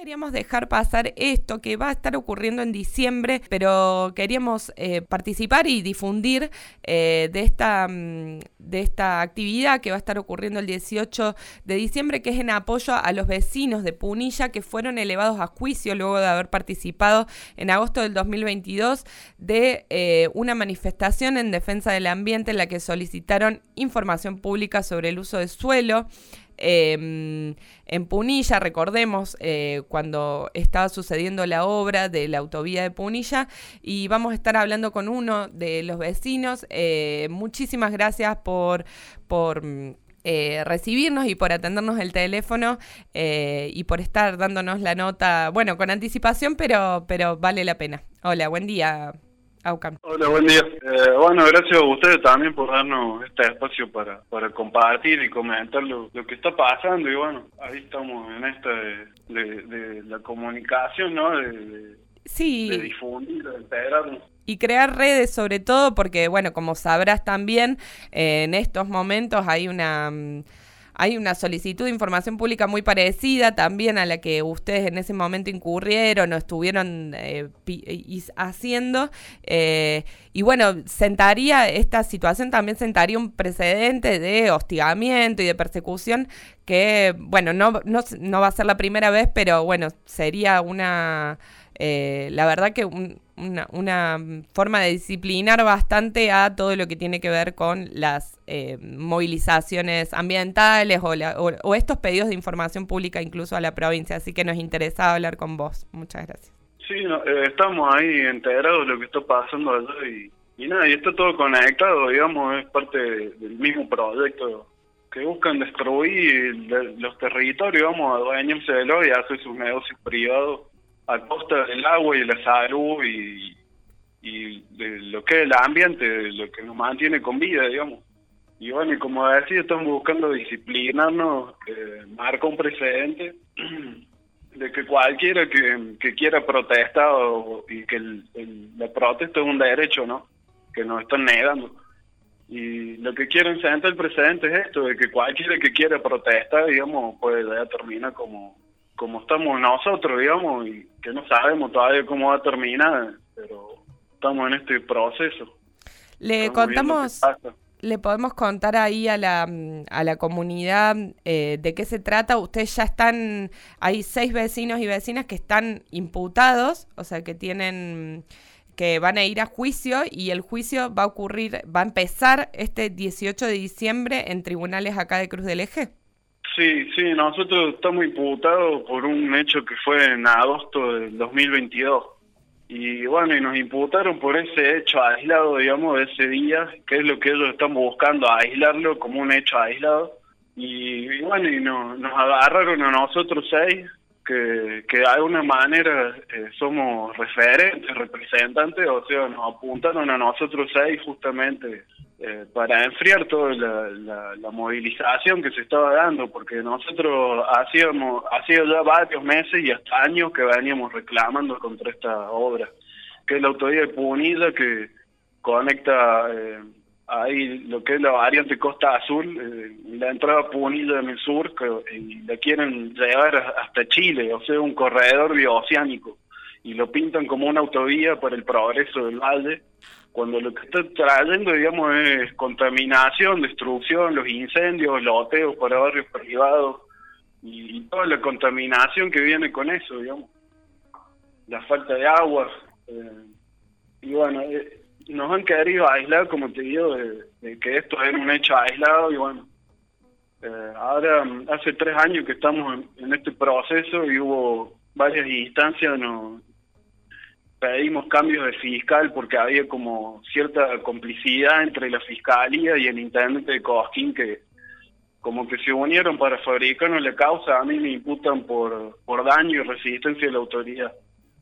Queríamos dejar pasar esto que va a estar ocurriendo en diciembre, pero queríamos participar y difundir de esta actividad que va a estar ocurriendo el 18 de diciembre, que es en apoyo a los vecinos de Punilla que fueron elevados a juicio luego de haber participado en agosto del 2022 de una manifestación en defensa del ambiente en la que solicitaron información pública sobre el uso de suelo. En Punilla, recordemos, cuando estaba sucediendo la obra de la autovía de Punilla, y vamos a estar hablando con uno de los vecinos. Muchísimas gracias por recibirnos y por atendernos el teléfono y por estar dándonos la nota, bueno, con anticipación, pero vale la pena. Hola, buen día, Aucam. Hola, buen día. Bueno, gracias a ustedes también por darnos este espacio para compartir y comentar lo que está pasando. Y bueno, ahí estamos en esta de la comunicación, ¿no? Sí. De difundir, de integrarnos. Y crear redes, sobre todo, porque, bueno, como sabrás también, en estos momentos hay una solicitud de información pública muy parecida también a la que ustedes en ese momento incurrieron o estuvieron haciendo. Y bueno, esta situación también sentaría un precedente de hostigamiento y de persecución que, bueno, no va a ser la primera vez, pero bueno, sería la verdad que una forma de disciplinar bastante a todo lo que tiene que ver con las movilizaciones ambientales o estos pedidos de información pública incluso a la provincia. Así que nos interesaba hablar con vos. Muchas gracias. Sí, estamos ahí integrados de lo que está pasando allá y nada, y está todo conectado, digamos, es parte del mismo proyecto que buscan destruir los territorios, vamos, adueñárselo y hacer sus negocios privados a costa del agua y de la salud y de lo que es el ambiente, de lo que nos mantiene con vida, digamos. Y bueno, y como decía, estamos buscando disciplinarnos, marca un precedente de que cualquiera que quiera protestar y que la protesta es un derecho, ¿no? Que nos están negando. Y lo que quieren sentar el precedente es esto, de que cualquiera que quiera protestar, digamos, pues ya termina como estamos nosotros, digamos, y que no sabemos todavía cómo va a terminar, pero estamos en este proceso. Le podemos contar ahí a la comunidad de qué se trata. Ustedes ya hay 6 vecinos y vecinas que están imputados, o sea, que van a ir a juicio, y el juicio va a empezar este 18 de diciembre en tribunales acá de Cruz del Eje. Sí, nosotros estamos imputados por un hecho que fue en agosto del 2022. Y bueno, y nos imputaron por ese hecho aislado, digamos, de ese día, que es lo que ellos están buscando, aislarlo como un hecho aislado. Y bueno, y nos agarraron a nosotros 6, que de alguna manera somos representantes, o sea, nos apuntaron a nosotros 6 justamente para enfriar toda la movilización que se estaba dando, porque nosotros hacía ya varios meses y hasta años que veníamos reclamando contra esta obra, que es la autovía de Punilla, que conecta ahí lo que es la variante Costa Azul, la entrada a Punilla en el sur, y la quieren llevar hasta Chile, o sea, un corredor bioceánico, y lo pintan como una autovía para el progreso del valle, cuando lo que está trayendo, digamos, es contaminación, destrucción, los incendios, loteos para barrios privados y toda la contaminación que viene con eso, digamos, la falta de agua. Y bueno, nos han querido aislar, como te digo, de que esto era un hecho aislado. Y bueno, ahora hace 3 años que estamos en este proceso y hubo varias instancias, pedimos cambios de fiscal porque había como cierta complicidad entre la fiscalía y el intendente de Cosquín, que como que se unieron para fabricarnos la causa. A mí me imputan por daño y resistencia de la autoridad.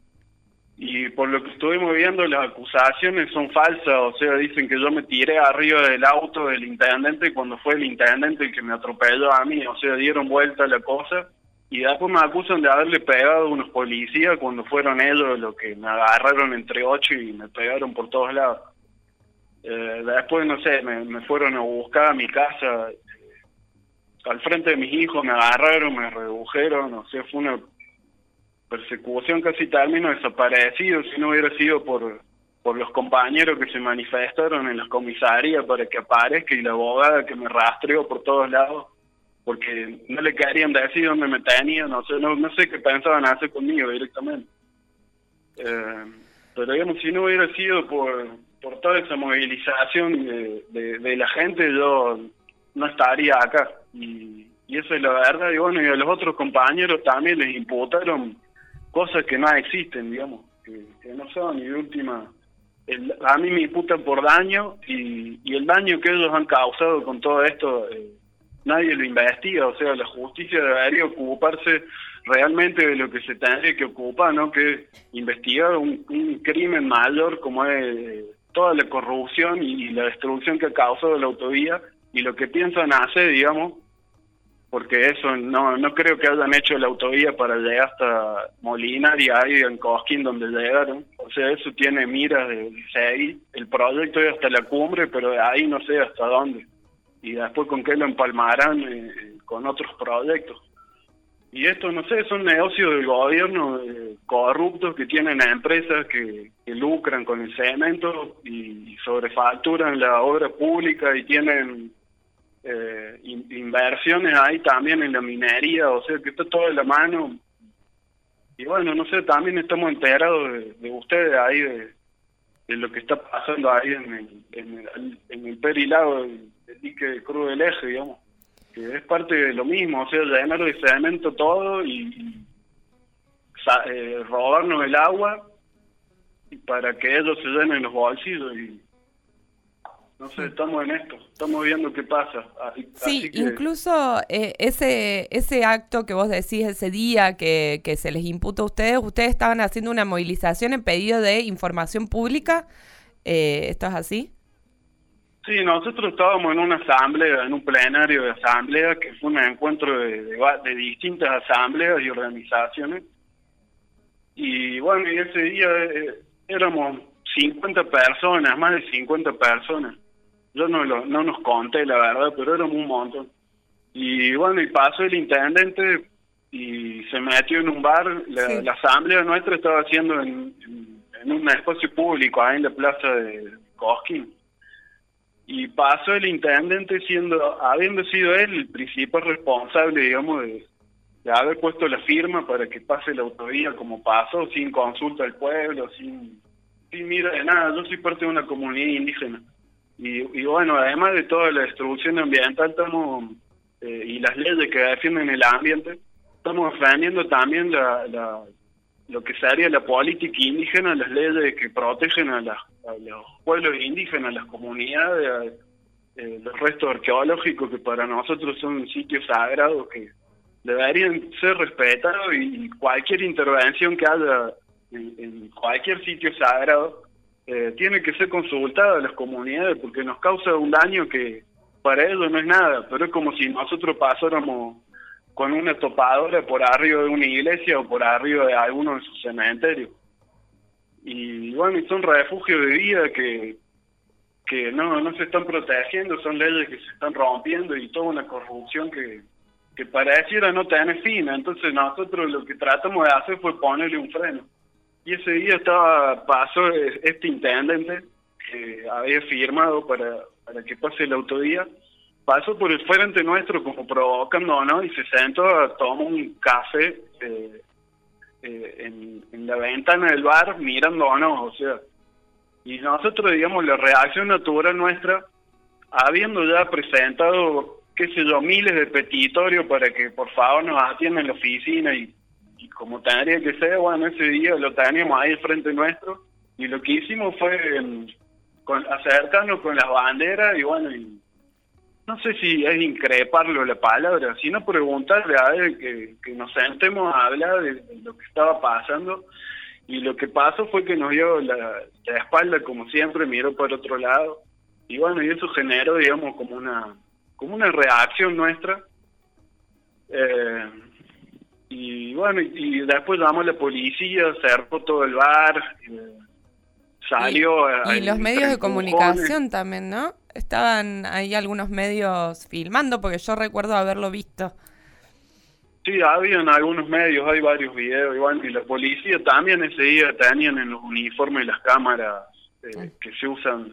Y por lo que estuvimos viendo, las acusaciones son falsas, o sea, dicen que yo me tiré arriba del auto del intendente cuando fue el intendente el que me atropelló a mí, o sea, dieron vuelta la cosa. Y después me acusan de haberle pegado a unos policías cuando fueron ellos los que me agarraron entre 8 y me pegaron por todos lados. Después, no sé, me fueron a buscar a mi casa, al frente de mis hijos me agarraron, me redujeron, o sea, fue persecución casi termino desaparecido si no hubiera sido por los compañeros que se manifestaron en las comisarías para que aparezca y la abogada que me rastreó por todos lados, porque no le querían decir dónde me tenían, no sé qué pensaban hacer conmigo directamente. Pero digamos, si no hubiera sido por toda esa movilización de la gente, yo no estaría acá. Y eso es la verdad. Y bueno, y a los otros compañeros también les imputaron cosas que no existen, digamos, que no son. Y de última, a mí me imputan por daño, y el daño que ellos han causado con todo esto, nadie lo investiga. O sea, la justicia debería ocuparse realmente de lo que se tendría que ocupar, ¿no? Que es investigar un crimen mayor como es toda la corrupción y la destrucción que ha causado la autovía, y lo que piensan hacer, digamos, porque eso no creo que hayan hecho la autovía para llegar hasta Molinar y ahí en Cosquín donde llegaron. O sea, eso tiene miras de seguir el proyecto es hasta la cumbre, pero de ahí no sé hasta dónde, y después con qué lo empalmarán con otros proyectos. Y esto, no sé, son negocios del gobierno corruptos que tienen empresas que lucran con el cemento y sobrefacturan la obra pública, y tienen inversiones ahí también en la minería. O sea, que está todo de la mano. Y bueno, no sé, también estamos enterados de ustedes ahí, de lo que está pasando ahí en el perilado del dique de Cruz del Eje, digamos. Que es parte de lo mismo, o sea, llenar de cemento todo y robarnos el agua y para que ellos se llenen los bolsillos. Y no sé, estamos en esto, estamos viendo qué pasa. Así que incluso ese acto que vos decís, ese día que se les imputa a ustedes estaban haciendo una movilización en pedido de información pública. ¿Esto es así? Sí, nosotros estábamos en una asamblea, en un plenario de asamblea, que fue un encuentro de distintas asambleas y organizaciones. Y bueno, y ese día éramos 50 personas, más de 50 personas. Yo no nos conté, la verdad, pero éramos un montón. Y bueno, y pasó el intendente y se metió en un bar. La asamblea nuestra estaba haciendo en un espacio público, ahí en la plaza de Cosquín. Y pasó el intendente habiendo sido él el principal responsable, digamos, de haber puesto la firma para que pase la autovía como pasó, sin consulta al pueblo, sin mira de nada. Yo soy parte de una comunidad indígena. Y bueno, además de toda la destrucción ambiental, estamos y las leyes que defienden el ambiente, estamos defendiendo también lo que sería la política indígena, las leyes que protegen a los pueblos indígenas, las comunidades, los restos arqueológicos que para nosotros son sitios sagrados que deberían ser respetados, y cualquier intervención que haya en cualquier sitio sagrado tiene que ser consultada a las comunidades, porque nos causa un daño que para ellos no es nada, pero es como si nosotros pasáramos con una topadora por arriba de una iglesia o por arriba de alguno de sus cementerios. Y bueno, son refugios de vida que no se están protegiendo, son leyes que se están rompiendo y toda una corrupción que pareciera no tener fin. Entonces nosotros lo que tratamos de hacer fue ponerle un freno. Y ese día pasó este intendente que había firmado para que pase la autovía, pasó por el frente nuestro como provocando, ¿no? Y se sentó a tomar un café en la ventana del bar mirándonos, o sea. Y nosotros, digamos, la reacción natural nuestra, habiendo ya presentado, qué sé yo, miles de petitorios para que por favor nos atiendan en la oficina y como tendría que ser, bueno, ese día lo teníamos ahí frente nuestro, y lo que hicimos fue acercarnos con las banderas y bueno, y no sé si es increparlo la palabra, sino preguntarle a él que nos sentemos a hablar de lo que estaba pasando. Y lo que pasó fue que nos dio la espalda, como siempre, miró por otro lado. Y bueno, y eso generó, digamos, como una reacción nuestra. Y bueno, y después llamó a la policía, cerró todo el bar, salió... Y los medios de comunicación también, ¿no? Estaban ahí algunos medios filmando, porque yo recuerdo haberlo visto. Sí, habían algunos medios, hay varios videos, igual, y la policía también ese día tenían en los uniformes las cámaras que se usan.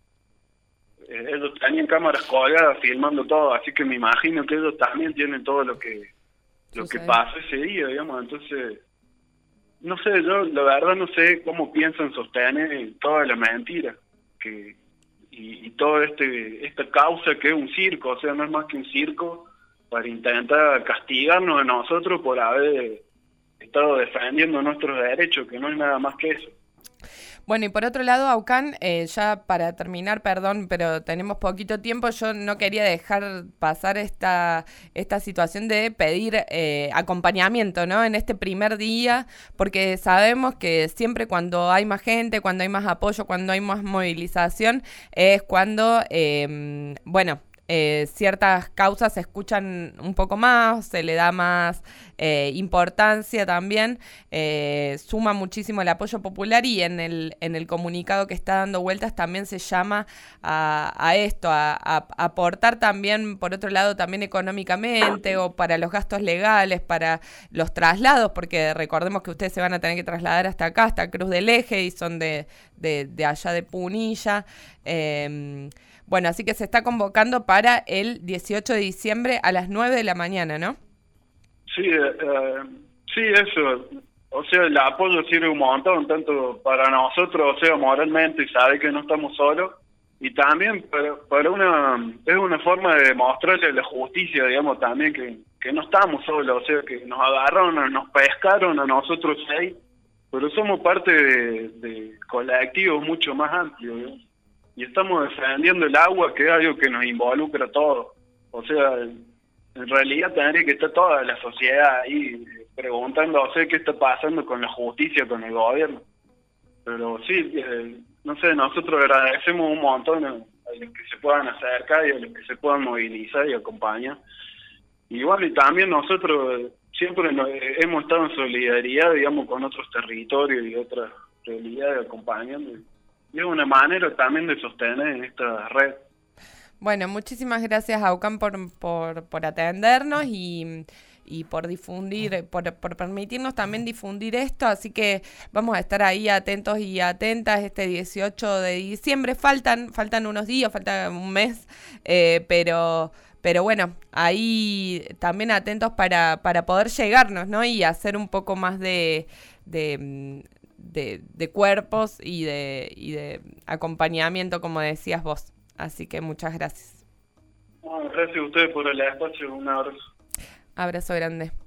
Ellos tenían cámaras colgadas filmando todo, así que me imagino que ellos también tienen todo lo que pasó ese día, digamos. Entonces, no sé, yo la verdad no sé cómo piensan sostener toda la mentira que y toda esta causa que es un circo, o sea, no es más que un circo para intentar castigarnos a nosotros por haber estado defendiendo nuestros derechos, que no es nada más que eso. Bueno, y por otro lado, Aucán, ya para terminar, perdón, pero tenemos poquito tiempo, yo no quería dejar pasar esta situación de pedir acompañamiento, ¿no? En este primer día, porque sabemos que siempre cuando hay más gente, cuando hay más apoyo, cuando hay más movilización, es cuando, bueno, ciertas causas se escuchan un poco más, se le da más importancia también, suma muchísimo el apoyo popular y en el comunicado que está dando vueltas también se llama a esto, a aportar también, por otro lado, también económicamente o para los gastos legales, para los traslados, porque recordemos que ustedes se van a tener que trasladar hasta acá, hasta Cruz del Eje y son de allá de Punilla. Bueno, así que se está convocando para el 18 de diciembre a las 9 de la mañana, ¿no? Sí, sí, eso. O sea, el apoyo sirve un montón, tanto para nosotros, o sea, moralmente, y saber que no estamos solos, y también es una forma de demostrarle a la justicia, digamos, también que no estamos solos, o sea, que nos agarraron, nos pescaron a nosotros 6, pero somos parte de colectivos mucho más amplios, ¿no? Y estamos defendiendo el agua, que es algo que nos involucra a todos. O sea, en realidad tendría que estar toda la sociedad ahí preguntándose qué está pasando con la justicia, con el gobierno. Pero sí, no sé, nosotros agradecemos un montón a los que se puedan acercar y a los que se puedan movilizar y acompañar. Y bueno, y también nosotros siempre hemos estado en solidaridad, digamos, con otros territorios y otras realidades acompañando. Y es una manera también de sostener esta red. Bueno, muchísimas gracias, Aucán, por atendernos y por difundir, por permitirnos también difundir esto. Así que vamos a estar ahí atentos y atentas este 18 de diciembre. Faltan unos días, falta un mes, pero bueno, ahí también atentos para poder llegarnos, ¿no? Y hacer un poco más de cuerpos y de acompañamiento, como decías vos. Así que muchas gracias. Gracias a ustedes por el espacio. Un abrazo. Abrazo grande.